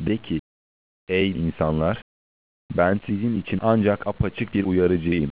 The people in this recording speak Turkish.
De ki, ey insanlar, ben sizin için ancak apaçık bir uyarıcıyım.